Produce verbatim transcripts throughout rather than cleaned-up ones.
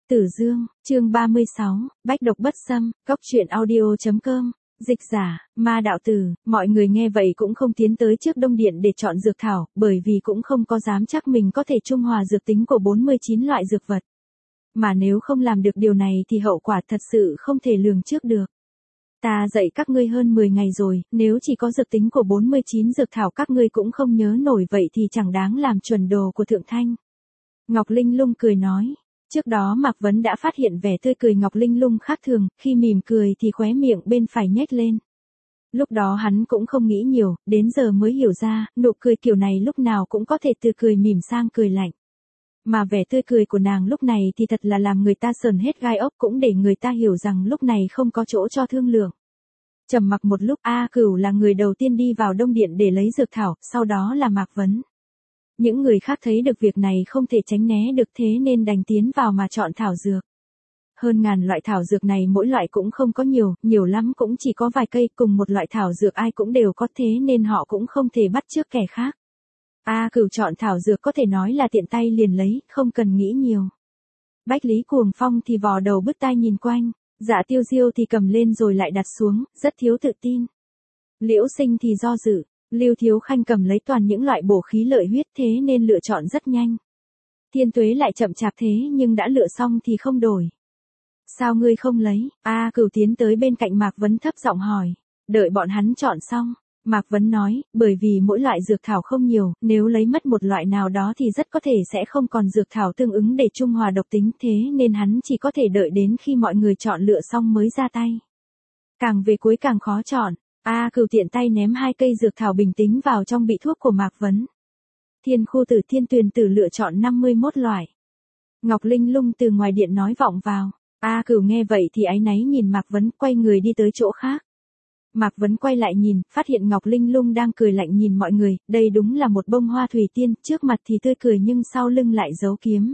Tử Dương, chương ba mươi sáu, Bách độc bất xâm, Cốc truyện audio.com, dịch giả, Ma đạo tử, mọi người nghe vậy cũng không tiến tới trước Đông Điện để chọn dược thảo, bởi vì cũng không có dám chắc mình có thể trung hòa dược tính của bốn mươi chín loại dược vật. Mà nếu không làm được điều này thì hậu quả thật sự không thể lường trước được. Ta dạy các ngươi hơn mười ngày rồi, nếu chỉ có dược tính của bốn mươi chín dược thảo các ngươi cũng không nhớ nổi vậy thì chẳng đáng làm chuẩn đồ của Thượng Thanh. Ngọc Linh Lung cười nói. Trước đó Mạc Vấn đã phát hiện vẻ tươi cười Ngọc Linh Lung khác thường, khi mỉm cười thì khóe miệng bên phải nhếch lên. Lúc đó hắn cũng không nghĩ nhiều, đến giờ mới hiểu ra, nụ cười kiểu này lúc nào cũng có thể từ cười mỉm sang cười lạnh. Mà vẻ tươi cười của nàng lúc này thì thật là làm người ta sờn hết gai ốc, cũng để người ta hiểu rằng lúc này không có chỗ cho thương lượng. Trầm mặc một lúc, A Cửu là người đầu tiên đi vào Đông Điện để lấy dược thảo, sau đó là Mạc Vấn. Những người khác thấy được việc này không thể tránh né được, thế nên đành tiến vào mà chọn thảo dược. Hơn ngàn loại thảo dược này mỗi loại cũng không có nhiều, nhiều lắm cũng chỉ có vài cây, cùng một loại thảo dược ai cũng đều có, thế nên họ cũng không thể bắt chước kẻ khác. A Cửu chọn thảo dược có thể nói là tiện tay liền lấy, không cần nghĩ nhiều. Bách Lý Cuồng Phong thì vò đầu bứt tai nhìn quanh, Dạ Tiêu Diêu thì cầm lên rồi lại đặt xuống, rất thiếu tự tin. Liễu Sinh thì do dự. Lưu Thiếu Khanh cầm lấy toàn những loại bổ khí lợi huyết, thế nên lựa chọn rất nhanh. Thiên Tuế lại chậm chạp thế nhưng đã lựa xong thì không đổi. Sao ngươi không lấy? A Cửu tiến tới bên cạnh Mạc Vấn thấp giọng hỏi. Đợi bọn hắn chọn xong. Mạc Vấn nói, bởi vì mỗi loại dược thảo không nhiều, nếu lấy mất một loại nào đó thì rất có thể sẽ không còn dược thảo tương ứng để trung hòa độc tính, thế nên hắn chỉ có thể đợi đến khi mọi người chọn lựa xong mới ra tay. Càng về cuối càng khó chọn. A Cửu tiện tay ném hai cây dược thảo bình tĩnh vào trong bị thuốc của Mạc Vấn. Thiên Khu Tử Thiên Tuyền Tử lựa chọn năm mươi mốt loại. Ngọc Linh Lung từ ngoài điện nói vọng vào. A Cửu nghe vậy thì áy náy nhìn Mạc Vấn, quay người đi tới chỗ khác. Mạc Vấn quay lại nhìn, phát hiện Ngọc Linh Lung đang cười lạnh nhìn mọi người, đây đúng là một bông hoa thủy tiên, trước mặt thì tươi cười nhưng sau lưng lại giấu kiếm.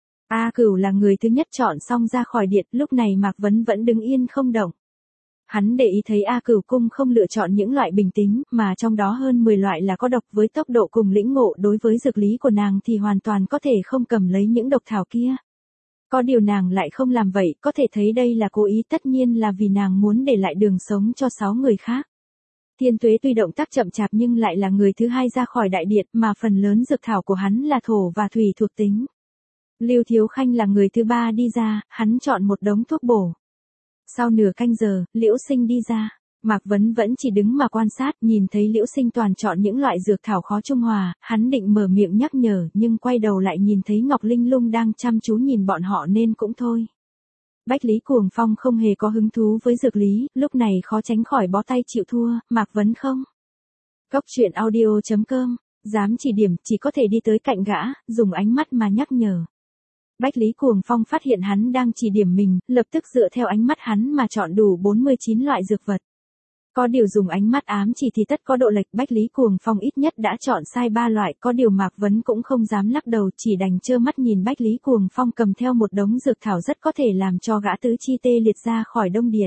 A Cửu là người thứ nhất chọn xong ra khỏi điện, lúc này Mạc Vấn vẫn đứng yên không động. Hắn để ý thấy A Cửu cung không lựa chọn những loại bình tĩnh, mà trong đó hơn mười loại là có độc, với tốc độ cùng lĩnh ngộ đối với dược lý của nàng thì hoàn toàn có thể không cầm lấy những độc thảo kia. Có điều nàng lại không làm vậy, có thể thấy đây là cố ý, tất nhiên là vì nàng muốn để lại đường sống cho sáu người khác. Thiên Tuế tuy động tác chậm chạp nhưng lại là người thứ hai ra khỏi đại điện, mà phần lớn dược thảo của hắn là thổ và thủy thuộc tính. Lưu Thiếu Khanh là người thứ ba đi ra, hắn chọn một đống thuốc bổ. Sau nửa canh giờ, Liễu Sinh đi ra. Mạc Vấn vẫn chỉ đứng mà quan sát, nhìn thấy Liễu Sinh toàn chọn những loại dược thảo khó trung hòa, hắn định mở miệng nhắc nhở nhưng quay đầu lại nhìn thấy Ngọc Linh Lung đang chăm chú nhìn bọn họ nên cũng thôi. Bách Lý Cuồng Phong không hề có hứng thú với dược lý, lúc này khó tránh khỏi bó tay chịu thua, Mạc Vấn không. Cốc truyện audio.com, dám chỉ điểm chỉ có thể đi tới cạnh gã, dùng ánh mắt mà nhắc nhở. Bách Lý Cuồng Phong phát hiện hắn đang chỉ điểm mình, lập tức dựa theo ánh mắt hắn mà chọn đủ bốn mươi chín loại dược vật. Có điều dùng ánh mắt ám chỉ thì tất có độ lệch, Bách Lý Cuồng Phong ít nhất đã chọn sai ba loại, có điều Mạc Vấn cũng không dám lắc đầu, chỉ đành trơ mắt nhìn Bách Lý Cuồng Phong cầm theo một đống dược thảo rất có thể làm cho gã tứ chi tê liệt ra khỏi Đông Điện.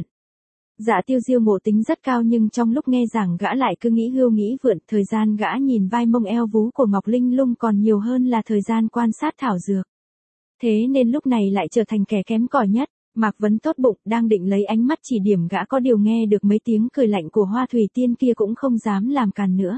Dạ Tiêu Diêu ngộ tính rất cao nhưng trong lúc nghe giảng gã lại cứ nghĩ hưu nghĩ vượn, thời gian gã nhìn vai mông eo vú của Ngọc Linh Lung còn nhiều hơn là thời gian quan sát thảo dược. Thế nên lúc này lại trở thành kẻ kém cỏi nhất. Mạc Vấn tốt bụng, đang định lấy ánh mắt chỉ điểm gã, có điều nghe được mấy tiếng cười lạnh của Hoa Thủy Tiên kia cũng không dám làm càn nữa.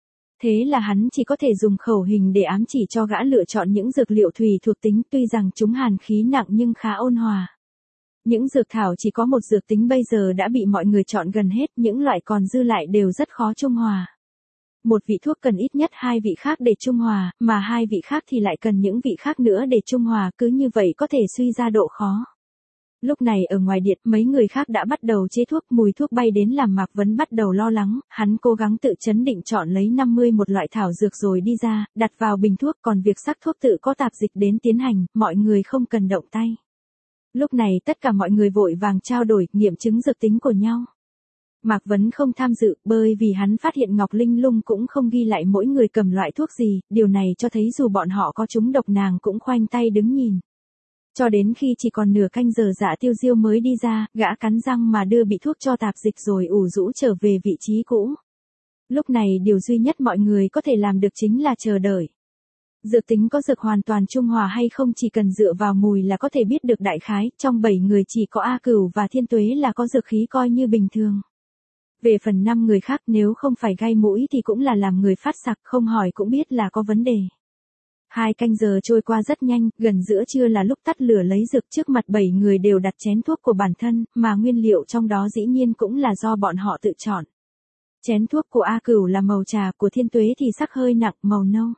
Thế là hắn chỉ có thể dùng khẩu hình để ám chỉ cho gã lựa chọn những dược liệu thủy thuộc tính, tuy rằng chúng hàn khí nặng nhưng khá ôn hòa. Những dược thảo chỉ có một dược tính bây giờ đã bị mọi người chọn gần hết, những loại còn dư lại đều rất khó trung hòa. Một vị thuốc cần ít nhất hai vị khác để trung hòa, mà hai vị khác thì lại cần những vị khác nữa để trung hòa, cứ như vậy có thể suy ra độ khó. Lúc này ở ngoài điện, mấy người khác đã bắt đầu chế thuốc, mùi thuốc bay đến làm Mạc Vấn bắt đầu lo lắng, hắn cố gắng tự chấn định chọn lấy năm mươi một loại thảo dược rồi đi ra, đặt vào bình thuốc, còn việc sắc thuốc tự có tạp dịch đến tiến hành, mọi người không cần động tay. Lúc này tất cả mọi người vội vàng trao đổi, nghiệm chứng dược tính của nhau. Mạc Vấn không tham dự, bởi vì hắn phát hiện Ngọc Linh Lung cũng không ghi lại mỗi người cầm loại thuốc gì, điều này cho thấy dù bọn họ có trúng độc nàng cũng khoanh tay đứng nhìn. Cho đến khi chỉ còn nửa canh giờ Dạ Tiêu Diêu mới đi ra, gã cắn răng mà đưa bị thuốc cho tạp dịch rồi ủ rũ trở về vị trí cũ. Lúc này điều duy nhất mọi người có thể làm được chính là chờ đợi. Dược tính có dược hoàn toàn trung hòa hay không chỉ cần dựa vào mùi là có thể biết được đại khái, trong bảy người chỉ có A Cửu và Thiên Tuế là có dược khí coi như bình thường. Về phần năm người khác nếu không phải gai mũi thì cũng là làm người phát sặc, không hỏi cũng biết là có vấn đề. Hai canh giờ trôi qua rất nhanh, gần giữa trưa là lúc tắt lửa lấy dược, trước mặt bảy người đều đặt chén thuốc của bản thân, mà nguyên liệu trong đó dĩ nhiên cũng là do bọn họ tự chọn. Chén thuốc của A Cửu là màu trà, của Thiên Tuế thì sắc hơi nặng, màu nâu.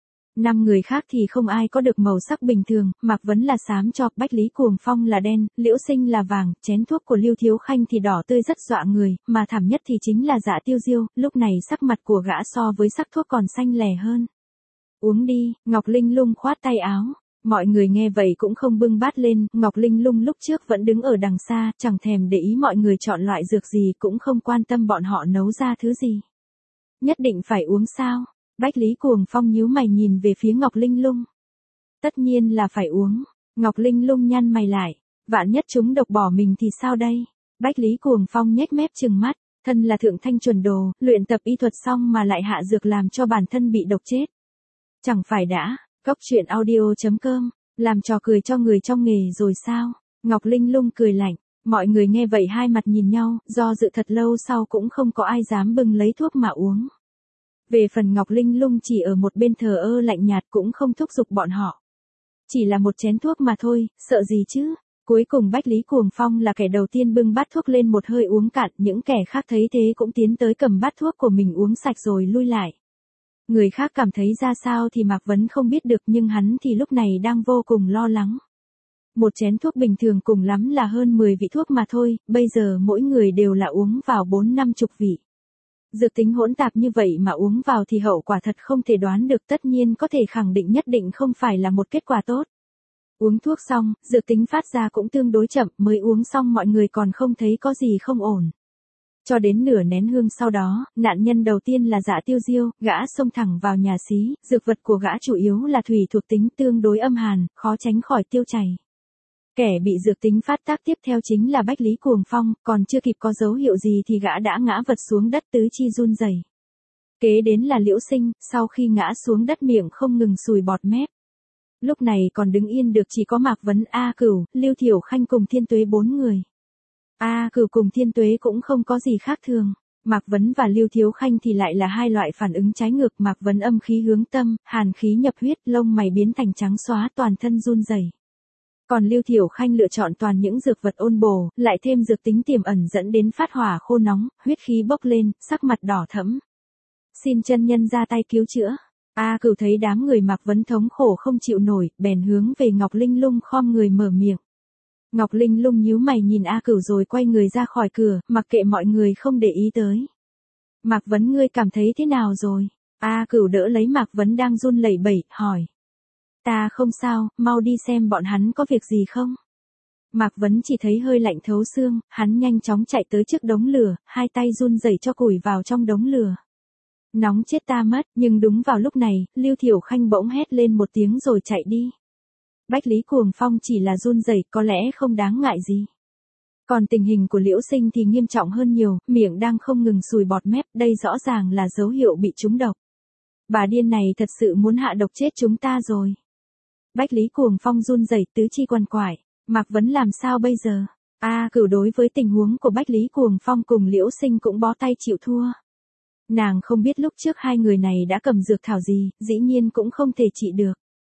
Năm người khác thì không ai có được màu sắc bình thường, Mạc Vấn là xám cho, Bách Lý Cuồng Phong là đen, Liễu Sinh là vàng, chén thuốc của Lưu Thiếu Khanh thì đỏ tươi rất dọa người, mà thảm nhất thì chính là Dạ Tiêu Diêu, lúc này sắc mặt của gã so với sắc thuốc còn xanh lè hơn. Uống đi, Ngọc Linh Lung khoát tay áo. Mọi người nghe vậy cũng không bưng bát lên, Ngọc Linh Lung lúc trước vẫn đứng ở đằng xa, chẳng thèm để ý mọi người chọn loại dược gì, cũng không quan tâm bọn họ nấu ra thứ gì. Nhất định phải uống sao? Bách Lý Cuồng Phong nhíu mày nhìn về phía Ngọc Linh Lung. Tất nhiên là phải uống. Ngọc Linh Lung nhăn mày lại. Vạn nhất chúng độc bỏ mình thì sao đây? Bách Lý Cuồng Phong nhếch mép trừng mắt. Thân là thượng thanh chuẩn đồ, luyện tập y thuật xong mà lại hạ dược làm cho bản thân bị độc chết. Chẳng phải đã, cốc truyện audio chấm com, làm trò cười cho người trong nghề rồi sao? Ngọc Linh Lung cười lạnh. Mọi người nghe vậy hai mặt nhìn nhau, do dự thật lâu sau cũng không có ai dám bưng lấy thuốc mà uống. Về phần Ngọc Linh Lung chỉ ở một bên thờ ơ lạnh nhạt cũng không thúc giục bọn họ. Chỉ là một chén thuốc mà thôi, sợ gì chứ? Cuối cùng Bách Lý Cuồng Phong là kẻ đầu tiên bưng bát thuốc lên một hơi uống cạn, những kẻ khác thấy thế cũng tiến tới cầm bát thuốc của mình uống sạch rồi lui lại. Người khác cảm thấy ra sao thì Mạc Vấn không biết được, nhưng hắn thì lúc này đang vô cùng lo lắng. Một chén thuốc bình thường cùng lắm là hơn mười vị thuốc mà thôi, bây giờ mỗi người đều là uống vào bốn năm chục vị. Dược tính hỗn tạp như vậy mà uống vào thì hậu quả thật không thể đoán được, tất nhiên có thể khẳng định nhất định không phải là một kết quả tốt. Uống thuốc xong, dược tính phát ra cũng tương đối chậm, mới uống xong mọi người còn không thấy có gì không ổn. Cho đến nửa nén hương sau đó, nạn nhân đầu tiên là Dạ Tiêu Diêu, gã xông thẳng vào nhà xí, dược vật của gã chủ yếu là thủy thuộc tính tương đối âm hàn, khó tránh khỏi tiêu chảy. Kẻ bị dược tính phát tác tiếp theo chính là Bách Lý Cuồng Phong, còn chưa kịp có dấu hiệu gì thì gã đã ngã vật xuống đất tứ chi run rẩy. Kế đến là Liễu Sinh, sau khi ngã xuống đất miệng không ngừng sùi bọt mép. Lúc này còn đứng yên được chỉ có Mạc Vấn, A Cửu, Lưu Thiểu Khanh cùng Thiên Tuế bốn người. A Cửu cùng Thiên Tuế cũng không có gì khác thường. Mạc Vấn và Lưu Thiếu Khanh thì lại là hai loại phản ứng trái ngược, Mạc Vấn âm khí hướng tâm, hàn khí nhập huyết, lông mày biến thành trắng xóa, toàn thân run rẩy. Còn Lưu Thiểu Khanh lựa chọn toàn những dược vật ôn bổ, lại thêm dược tính tiềm ẩn dẫn đến phát hỏa khô nóng, huyết khí bốc lên, sắc mặt đỏ thẫm. Xin chân nhân ra tay cứu chữa. A Cửu thấy đám người Mạc Vấn thống khổ không chịu nổi, bèn hướng về Ngọc Linh Lung khom người mở miệng. Ngọc Linh Lung nhíu mày nhìn A Cửu rồi quay người ra khỏi cửa, mặc kệ mọi người không để ý tới. Mạc Vấn, ngươi cảm thấy thế nào rồi? A Cửu đỡ lấy Mạc Vấn đang run lẩy bẩy, hỏi. Ta không sao, mau đi xem bọn hắn có việc gì không? Mạc Vấn chỉ thấy hơi lạnh thấu xương, hắn nhanh chóng chạy tới trước đống lửa, hai tay run rẩy cho củi vào trong đống lửa. Nóng chết ta mất, nhưng đúng vào lúc này, Lưu Thiểu Khanh bỗng hét lên một tiếng rồi chạy đi. Bách Lý Cuồng Phong chỉ là run rẩy, có lẽ không đáng ngại gì. Còn tình hình của Liễu Sinh thì nghiêm trọng hơn nhiều, miệng đang không ngừng sùi bọt mép, đây rõ ràng là dấu hiệu bị trúng độc. Bà điên này thật sự muốn hạ độc chết chúng ta rồi. Bách Lý Cuồng Phong run rẩy, tứ chi quằn quại. Mạc Vấn làm sao bây giờ? A Cửu đối với tình huống của Bách Lý Cuồng Phong cùng Liễu Sinh cũng bó tay chịu thua. Nàng không biết lúc trước hai người này đã cầm dược thảo gì, dĩ nhiên cũng không thể trị được.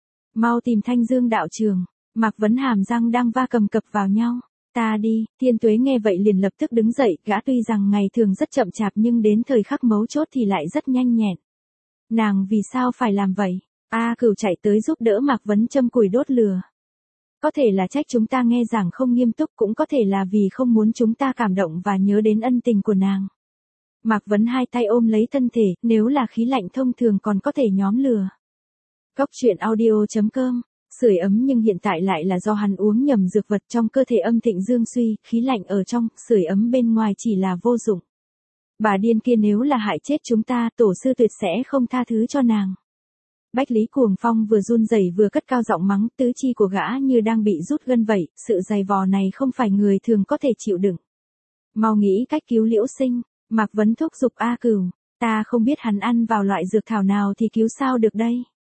Mau tìm Thanh Dương đạo trường. Mạc Vấn hàm răng đang va cầm cập vào nhau. Ta đi. Thiên Tuế nghe vậy liền lập tức đứng dậy, gã tuy rằng ngày thường rất chậm chạp nhưng đến thời khắc mấu chốt thì lại rất nhanh nhẹn. Nàng vì sao phải làm vậy? A Cửu chạy tới giúp đỡ Mạc Vấn châm củi đốt lửa. Có thể là trách chúng ta nghe giảng không nghiêm túc, cũng có thể là vì không muốn chúng ta cảm động và nhớ đến ân tình của nàng. Mạc Vấn hai tay ôm lấy thân thể, nếu là khí lạnh thông thường còn có thể nhóm lửa. Cốc truyện audio chấm com, sưởi ấm nhưng hiện tại lại là do hắn uống nhầm dược vật, trong cơ thể âm thịnh dương suy, khí lạnh ở trong, sưởi ấm bên ngoài chỉ là vô dụng. Bà điên kia nếu là hại chết chúng ta, tổ sư tuyệt sẽ không tha thứ cho nàng. Bách Lý Cuồng Phong vừa run rẩy vừa cất cao giọng mắng, tứ chi của gã như đang bị rút gân vậy, sự dày vò này không phải người thường có thể chịu đựng. Mau nghĩ cách cứu Liễu Sinh. Mạc Vấn thúc giục A Cửu, ta không biết hắn ăn vào loại dược thảo nào thì cứu sao được đây.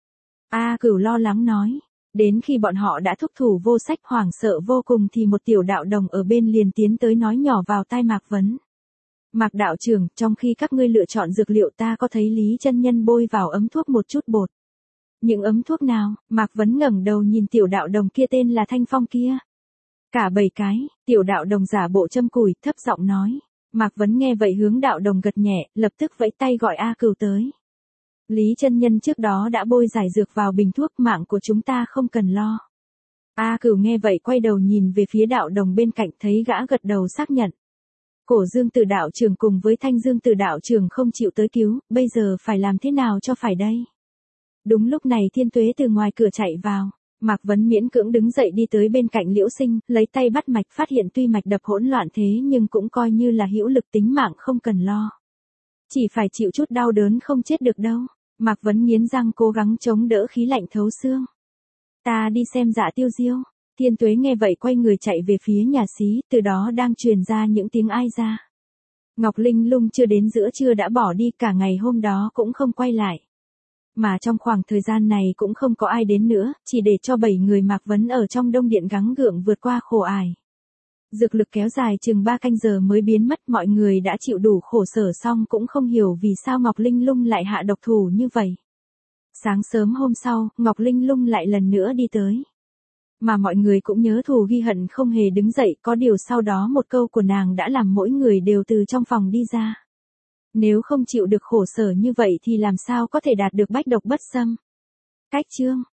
A Cửu lo lắng nói. Đến khi bọn họ đã thúc thủ vô sách hoảng sợ vô cùng thì một tiểu đạo đồng ở bên liền tiến tới nói nhỏ vào tai Mạc Vấn. Mạc đạo trưởng, trong khi các ngươi lựa chọn dược liệu ta có thấy Lý chân nhân bôi vào ấm thuốc một chút bột. Những ấm thuốc nào? Mạc Vấn ngẩng đầu nhìn tiểu đạo đồng kia tên là Thanh Phong kia. Cả bảy cái, tiểu đạo đồng giả bộ châm cùi, thấp giọng nói. Mạc Vấn nghe vậy hướng đạo đồng gật nhẹ, lập tức vẫy tay gọi A Cửu tới. Lý chân nhân trước đó đã bôi giải dược vào bình thuốc, mạng của chúng ta không cần lo. A Cửu nghe vậy quay đầu nhìn về phía đạo đồng bên cạnh, thấy gã gật đầu xác nhận. Cổ Dương Tử đạo trưởng cùng với Thanh Dương Tử đạo trưởng không chịu tới cứu, bây giờ phải làm thế nào cho phải đây? Đúng lúc này Thiên Tuế từ ngoài cửa chạy vào. Mạc Vấn miễn cưỡng đứng dậy đi tới bên cạnh Liễu Sinh, lấy tay bắt mạch, phát hiện tuy mạch đập hỗn loạn thế nhưng cũng coi như là hữu lực, tính mạng không cần lo. Chỉ phải chịu chút đau đớn không chết được đâu. Mạc Vấn nghiến răng cố gắng chống đỡ khí lạnh thấu xương. Ta đi xem Dạ Tiêu Diêu. Thiên Tuế nghe vậy quay người chạy về phía nhà xí, từ đó đang truyền ra những tiếng ai ra. Ngọc Linh Lung chưa đến giữa trưa đã bỏ đi, cả ngày hôm đó cũng không quay lại. Mà trong khoảng thời gian này cũng không có ai đến nữa, chỉ để cho bảy người Mạc Vấn ở trong đông điện gắng gượng vượt qua khổ ải. Dược lực kéo dài chừng ba canh giờ mới biến mất, mọi người đã chịu đủ khổ sở xong cũng không hiểu vì sao Ngọc Linh Lung lại hạ độc thủ như vậy. Sáng sớm hôm sau, Ngọc Linh Lung lại lần nữa đi tới. Mà mọi người cũng nhớ thù ghi hận không hề đứng dậy, có điều sau đó một câu của nàng đã làm mỗi người đều từ trong phòng đi ra. Nếu không chịu được khổ sở như vậy thì làm sao có thể đạt được bách độc bất xâm. Cách chương